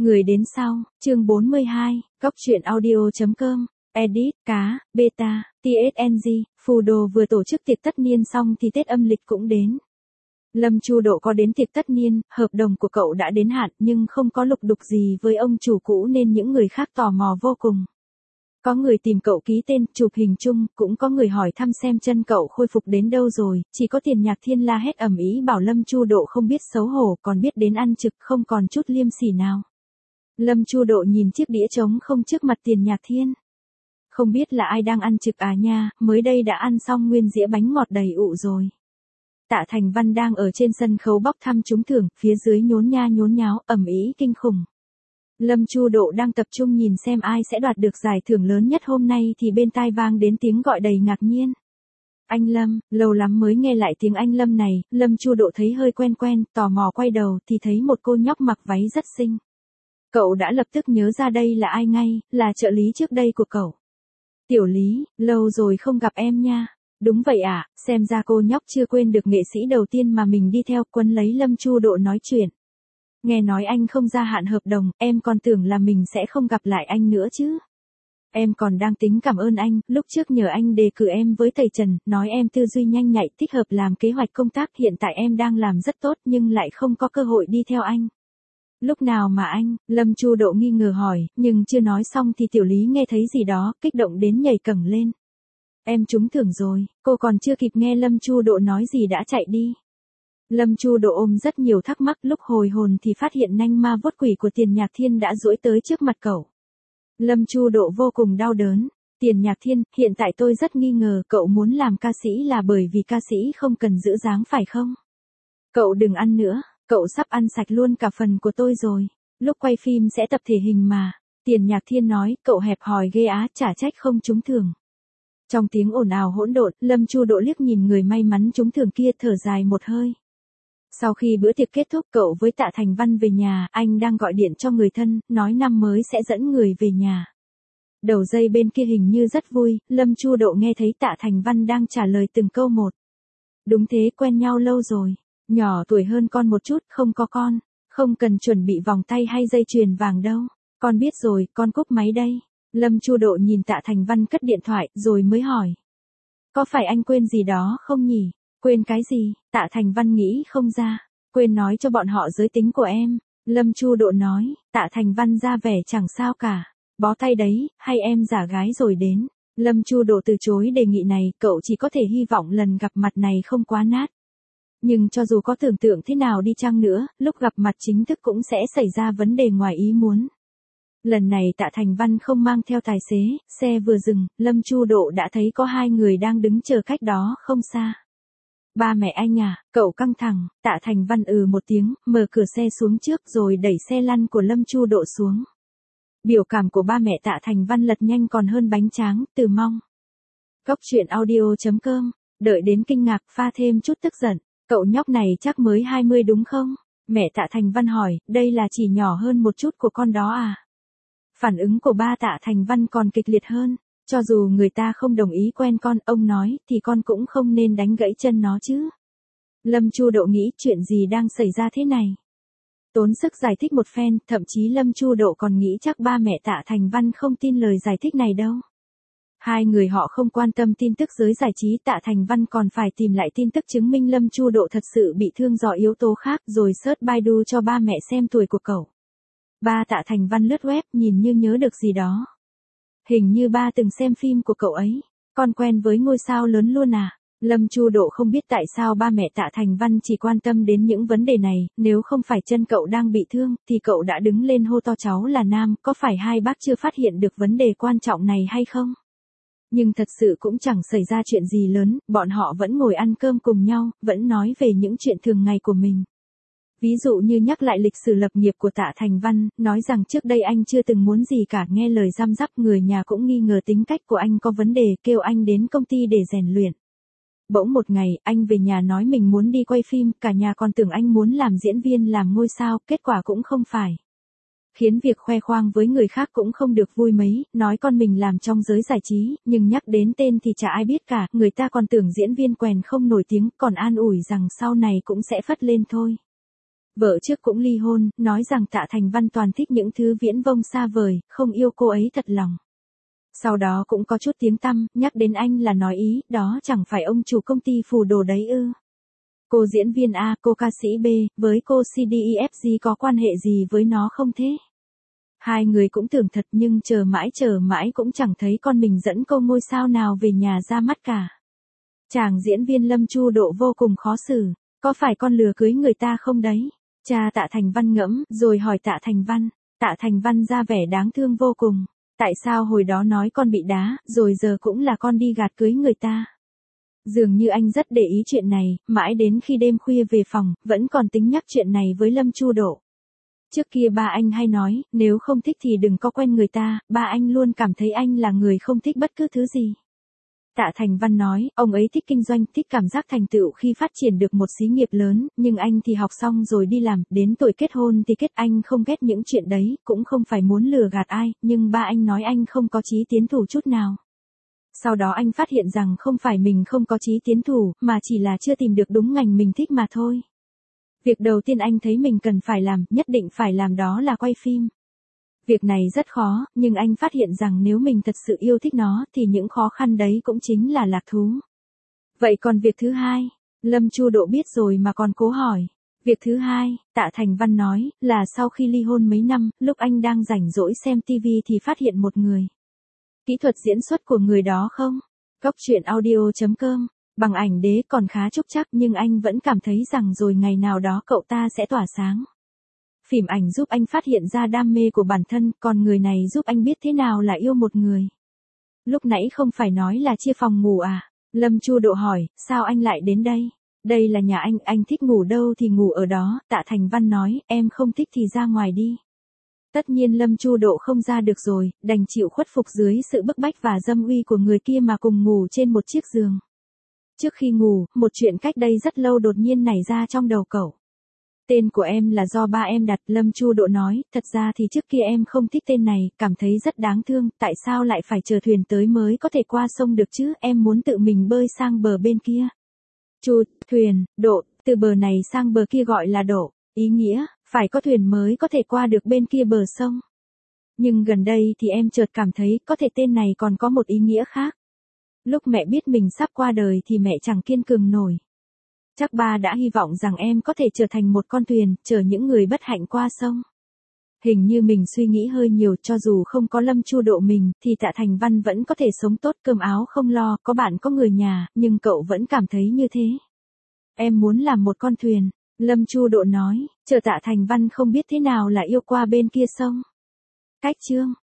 Người đến sau, chương 42, Góc truyện audio.com, edit, cá, beta, TSNG, phù đồ vừa tổ chức tiệc tất niên xong thì Tết âm lịch cũng đến. Lâm Chu Độ có đến tiệc tất niên, hợp đồng của cậu đã đến hạn nhưng không có lục đục gì với ông chủ cũ nên những người khác tò mò vô cùng. Có người tìm cậu ký tên, chụp hình chung, cũng có người hỏi thăm xem chân cậu khôi phục đến đâu rồi, chỉ có Tiền Nhạc Thiên la hét ầm ĩ bảo Lâm Chu Độ không biết xấu hổ còn biết đến ăn trực không còn chút liêm sỉ nào. Lâm Chu Độ nhìn chiếc đĩa trống không trước mặt Tiền Nhạc Thiên. Không biết là ai đang ăn trực à nha, mới đây đã ăn xong nguyên dĩa bánh ngọt đầy ụ rồi. Tạ Thành Văn đang ở trên sân khấu bóc thăm trúng thưởng, phía dưới nhốn nha nhốn nháo, ầm ĩ kinh khủng. Lâm Chu Độ đang tập trung nhìn xem ai sẽ đoạt được giải thưởng lớn nhất hôm nay thì bên tai vang đến tiếng gọi đầy ngạc nhiên. Anh Lâm, lâu lắm mới nghe lại tiếng anh Lâm này, Lâm Chu Độ thấy hơi quen quen, tò mò quay đầu thì thấy một cô nhóc mặc váy rất xinh. Cậu đã lập tức nhớ ra đây là ai ngay, là trợ lý trước đây của cậu. Tiểu Lý, lâu rồi không gặp em nha. Đúng vậy à, xem ra cô nhóc chưa quên được nghệ sĩ đầu tiên mà mình đi theo, quấn lấy Lâm Chu Độ nói chuyện. Nghe nói anh không gia hạn hợp đồng, em còn tưởng là mình sẽ không gặp lại anh nữa chứ. Em còn đang tính cảm ơn anh, lúc trước nhờ anh đề cử em với thầy Trần, nói em tư duy nhanh nhạy, thích hợp làm kế hoạch công tác, hiện tại em đang làm rất tốt nhưng lại không có cơ hội đi theo anh. Lúc nào mà anh, Lâm Chu Độ nghi ngờ hỏi, nhưng chưa nói xong thì Tiểu Lý nghe thấy gì đó, kích động đến nhảy cẫng lên. Em trúng thưởng rồi, cô còn chưa kịp nghe Lâm Chu Độ nói gì đã chạy đi. Lâm Chu Độ ôm rất nhiều thắc mắc, lúc hồi hồn thì phát hiện nanh ma vuốt quỷ của Tiền Nhạc Thiên đã duỗi tới trước mặt cậu. Lâm Chu Độ vô cùng đau đớn. Tiền Nhạc Thiên, hiện tại tôi rất nghi ngờ cậu muốn làm ca sĩ là bởi vì ca sĩ không cần giữ dáng phải không? Cậu đừng ăn nữa, cậu sắp ăn sạch luôn cả phần của tôi rồi. Lúc quay phim sẽ tập thể hình mà. Tiền Nhạc Thiên nói, cậu hẹp hòi ghê á, chả trách không trúng thưởng. Trong tiếng ồn ào hỗn độn, Lâm Chu Độ liếc nhìn người may mắn trúng thưởng kia thở dài một hơi. Sau khi bữa tiệc kết thúc cậu với Tạ Thành Văn về nhà, anh đang gọi điện cho người thân, nói năm mới sẽ dẫn người về nhà. Đầu dây bên kia hình như rất vui, Lâm Chu Độ nghe thấy Tạ Thành Văn đang trả lời từng câu một. Đúng thế, quen nhau lâu rồi, nhỏ tuổi hơn con một chút, không có con, không cần chuẩn bị vòng tay hay dây chuyền vàng đâu, con biết rồi, con cúp máy đây. Lâm Chu Độ nhìn Tạ Thành Văn cất điện thoại rồi mới hỏi. Có phải anh quên gì đó không nhỉ? Quên cái gì? Tạ Thành Văn nghĩ không ra. Quên nói cho bọn họ giới tính của em. Lâm Chu Độ nói. Tạ Thành Văn ra vẻ chẳng sao cả. Bó tay đấy, hay em giả gái rồi đến. Lâm Chu Độ từ chối đề nghị này, cậu chỉ có thể hy vọng lần gặp mặt này không quá nát. Nhưng cho dù có tưởng tượng thế nào đi chăng nữa, lúc gặp mặt chính thức cũng sẽ xảy ra vấn đề ngoài ý muốn. Lần này Tạ Thành Văn không mang theo tài xế, xe vừa dừng, Lâm Chu Độ đã thấy có hai người đang đứng chờ cách đó không xa. Ba mẹ anh à, cậu căng thẳng, Tạ Thành Văn một tiếng, mở cửa xe xuống trước rồi đẩy xe lăn của Lâm Chu Độ xuống. Biểu cảm của ba mẹ Tạ Thành Văn lật nhanh còn hơn bánh tráng, từ mong. Góc truyện audio.com, đợi đến kinh ngạc pha thêm chút tức giận, cậu nhóc này chắc mới 20 đúng không? Mẹ Tạ Thành Văn hỏi, đây là chỉ nhỏ hơn một chút của con đó à? Phản ứng của ba Tạ Thành Văn còn kịch liệt hơn, cho dù người ta không đồng ý quen con, ông nói, thì con cũng không nên đánh gãy chân nó chứ. Lâm Chu Độ nghĩ chuyện gì đang xảy ra thế này. Tốn sức giải thích một phen, thậm chí Lâm Chu Độ còn nghĩ chắc ba mẹ Tạ Thành Văn không tin lời giải thích này đâu. Hai người họ không quan tâm tin tức giới giải trí, Tạ Thành Văn còn phải tìm lại tin tức chứng minh Lâm Chu Độ thật sự bị thương do yếu tố khác rồi search Baidu cho ba mẹ xem tuổi của cậu. Ba Tạ Thành Văn lướt web nhìn như nhớ được gì đó. Hình như ba từng xem phim của cậu ấy. Con quen với ngôi sao lớn luôn à? Lâm Chu Độ không biết tại sao ba mẹ Tạ Thành Văn chỉ quan tâm đến những vấn đề này, nếu không phải chân cậu đang bị thương, thì cậu đã đứng lên hô to cháu là nam, có phải hai bác chưa phát hiện được vấn đề quan trọng này hay không? Nhưng thật sự cũng chẳng xảy ra chuyện gì lớn, bọn họ vẫn ngồi ăn cơm cùng nhau, vẫn nói về những chuyện thường ngày của mình. Ví dụ như nhắc lại lịch sử lập nghiệp của Tạ Thành Văn, nói rằng trước đây anh chưa từng muốn gì cả, nghe lời răm rắp, người nhà cũng nghi ngờ tính cách của anh có vấn đề, kêu anh đến công ty để rèn luyện. Bỗng một ngày, anh về nhà nói mình muốn đi quay phim, cả nhà còn tưởng anh muốn làm diễn viên làm ngôi sao, kết quả cũng không phải. Khiến việc khoe khoang với người khác cũng không được vui mấy, nói con mình làm trong giới giải trí, nhưng nhắc đến tên thì chả ai biết cả, người ta còn tưởng diễn viên quèn không nổi tiếng, còn an ủi rằng sau này cũng sẽ phất lên thôi. Vợ trước cũng ly hôn, nói rằng Tạ Thành Văn toàn thích những thứ viễn vông xa vời, không yêu cô ấy thật lòng. Sau đó cũng có chút tiếng tăm, nhắc đến anh là nói ý, đó chẳng phải ông chủ công ty phù đồ đấy ư. Cô diễn viên A, cô ca sĩ B, với cô CDEFG có quan hệ gì với nó không thế? Hai người cũng tưởng thật nhưng chờ mãi cũng chẳng thấy con mình dẫn cô ngôi sao nào về nhà ra mắt cả. Chàng diễn viên Lâm Chu Độ vô cùng khó xử, có phải con lừa cưới người ta không đấy? Cha Tạ Thành Văn ngẫm, rồi hỏi Tạ Thành Văn. Tạ Thành Văn ra vẻ đáng thương vô cùng. Tại sao hồi đó nói con bị đá, rồi giờ cũng là con đi gạt cưới người ta? Dường như anh rất để ý chuyện này, mãi đến khi đêm khuya về phòng, vẫn còn tính nhắc chuyện này với Lâm Chu Độ. Trước kia ba anh hay nói, nếu không thích thì đừng có quen người ta, ba anh luôn cảm thấy anh là người không thích bất cứ thứ gì. Tạ Thành Văn nói, ông ấy thích kinh doanh, thích cảm giác thành tựu khi phát triển được một xí nghiệp lớn, nhưng anh thì học xong rồi đi làm, đến tuổi kết hôn thì kết, anh không ghét những chuyện đấy, cũng không phải muốn lừa gạt ai, nhưng ba anh nói anh không có chí tiến thủ chút nào. Sau đó anh phát hiện rằng không phải mình không có chí tiến thủ, mà chỉ là chưa tìm được đúng ngành mình thích mà thôi. Việc đầu tiên anh thấy mình cần phải làm, nhất định phải làm đó là quay phim. Việc này rất khó, nhưng anh phát hiện rằng nếu mình thật sự yêu thích nó, thì những khó khăn đấy cũng chính là lạc thú. Vậy còn việc thứ hai? Lâm Chu Độ biết rồi mà còn cố hỏi. Việc thứ hai, Tạ Thành Văn nói, là sau khi ly hôn mấy năm, lúc anh đang rảnh rỗi xem TV thì phát hiện một người. Kỹ thuật diễn xuất của người đó không? Góc truyện audio.com, bằng ảnh đế còn khá trúc trắc nhưng anh vẫn cảm thấy rằng rồi ngày nào đó cậu ta sẽ tỏa sáng. Phim ảnh giúp anh phát hiện ra đam mê của bản thân, còn người này giúp anh biết thế nào là yêu một người. Lúc nãy không phải nói là chia phòng ngủ à? Lâm Chu Độ hỏi, sao anh lại đến đây? Đây là nhà anh thích ngủ đâu thì ngủ ở đó, Tạ Thành Văn nói, em không thích thì ra ngoài đi. Tất nhiên Lâm Chu Độ không ra được rồi, đành chịu khuất phục dưới sự bức bách và dâm uy của người kia mà cùng ngủ trên một chiếc giường. Trước khi ngủ, một chuyện cách đây rất lâu đột nhiên nảy ra trong đầu cậu. Tên của em là do ba em đặt, Lâm Chu Độ nói, thật ra thì trước kia em không thích tên này, cảm thấy rất đáng thương, tại sao lại phải chờ thuyền tới mới có thể qua sông được chứ, em muốn tự mình bơi sang bờ bên kia. Chu, thuyền, độ, từ bờ này sang bờ kia gọi là độ, ý nghĩa, phải có thuyền mới có thể qua được bên kia bờ sông. Nhưng gần đây thì em chợt cảm thấy có thể tên này còn có một ý nghĩa khác. Lúc mẹ biết mình sắp qua đời thì mẹ chẳng kiên cường nổi. Chắc ba đã hy vọng rằng em có thể trở thành một con thuyền, chở những người bất hạnh qua sông. Hình như mình suy nghĩ hơi nhiều, cho dù không có Lâm Chu Độ mình, thì Tạ Thành Văn vẫn có thể sống tốt, cơm áo không lo, có bạn có người nhà, nhưng cậu vẫn cảm thấy như thế. Em muốn làm một con thuyền, Lâm Chu Độ nói, chờ Tạ Thành Văn không biết thế nào là yêu qua bên kia sông. Cách chương